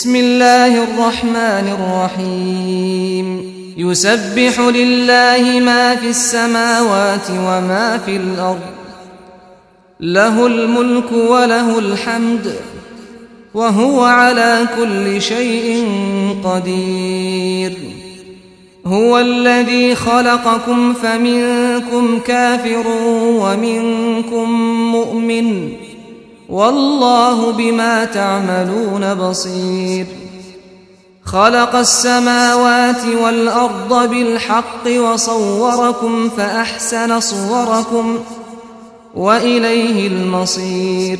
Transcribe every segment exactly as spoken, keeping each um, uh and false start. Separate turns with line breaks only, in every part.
بسم الله الرحمن الرحيم يسبح لله ما في السماوات وما في الأرض له الملك وله الحمد وهو على كل شيء قدير هو الذي خلقكم فمنكم كافر ومنكم مؤمن والله بما تعملون بصير خلق السماوات والأرض بالحق وصوركم فأحسن صوركم وإليه المصير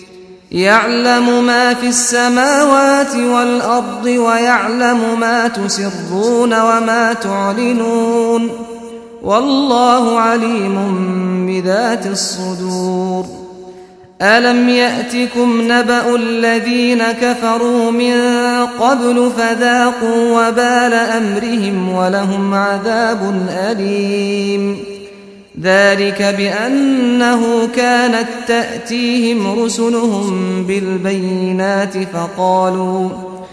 يعلم ما في السماوات والأرض ويعلم ما تسرون وما تعلنون والله عليم بذات الصدور ألم يأتكم نبأ الذين كفروا من قبل فذاقوا وبال أمرهم ولهم عذاب أليم ذلك بأنه كانت تأتيهم رسلهم بالبينات فقالوا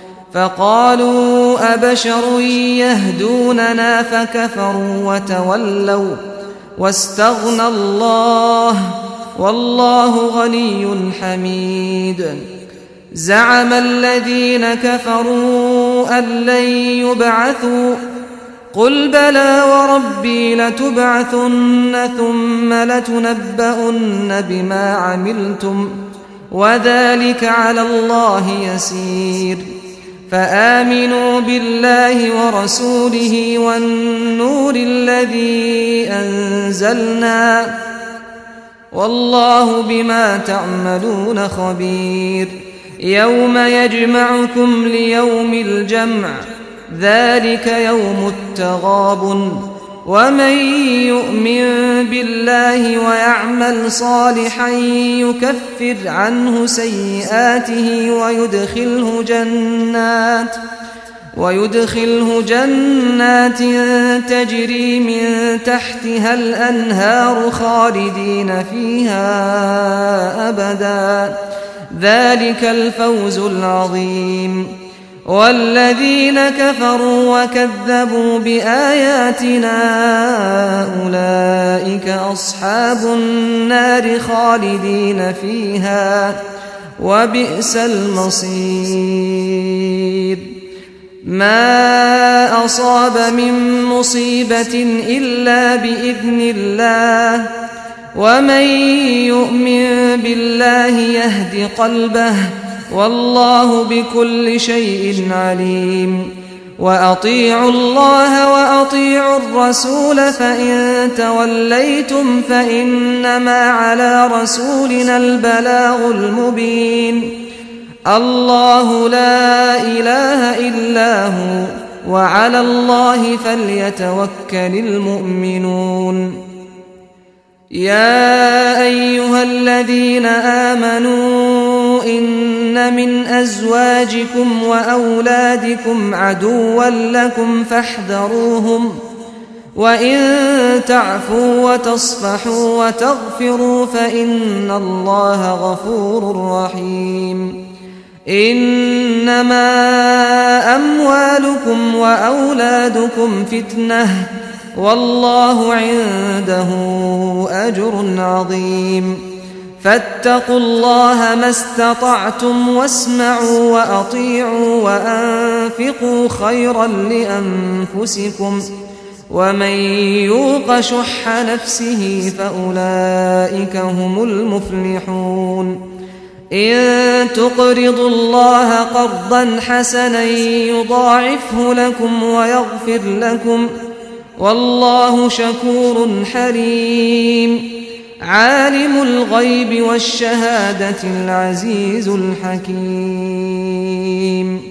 فقالوا أبشر يهدوننا فكفروا وتولوا واستغنى الله والله غني حميد زعم الذين كفروا أن لن يبعثوا قل بلى وربي لتبعثن ثم لتنبؤن بما عملتم وذلك على الله يسير فآمنوا بالله ورسوله والنور الذي أنزلنا والله بما تعملون خبير يوم يجمعكم ليوم الجمع ذلك يوم التغابن ومن يؤمن بالله ويعمل صالحا يكفر عنه سيئاته ويدخله جنات ويدخله جنات تجري من تحتها الأنهار خالدين فيها أبدا ذلك الفوز العظيم والذين كفروا وكذبوا بآياتنا أولئك أصحاب النار خالدين فيها وبئس المصير ما أصاب من مصيبة إلا بإذن الله ومن يؤمن بالله يهد قلبه والله بكل شيء عليم وأطيعوا الله وأطيعوا الرسول فإن توليتم فإنما على رسولنا البلاغ المبين الله لا إله إلا هو وعلى الله فليتوكل المؤمنون يا أيها الذين آمنوا إن من أزواجكم وأولادكم عدوا لكم فاحذروهم وإن تعفوا وتصفحوا وتغفروا فإن الله غفور رحيم إنما أموالكم وأولادكم فتنة والله عنده أجر عظيم فاتقوا الله ما استطعتم واسمعوا وأطيعوا وأنفقوا خيرا لأنفسكم ومن يوق شح نفسه فأولئك هم المفلحون إن تقرضوا الله قرضا حسنا يضاعفه لكم ويغفر لكم والله شكور حليم عالم الغيب والشهادة العزيز الحكيم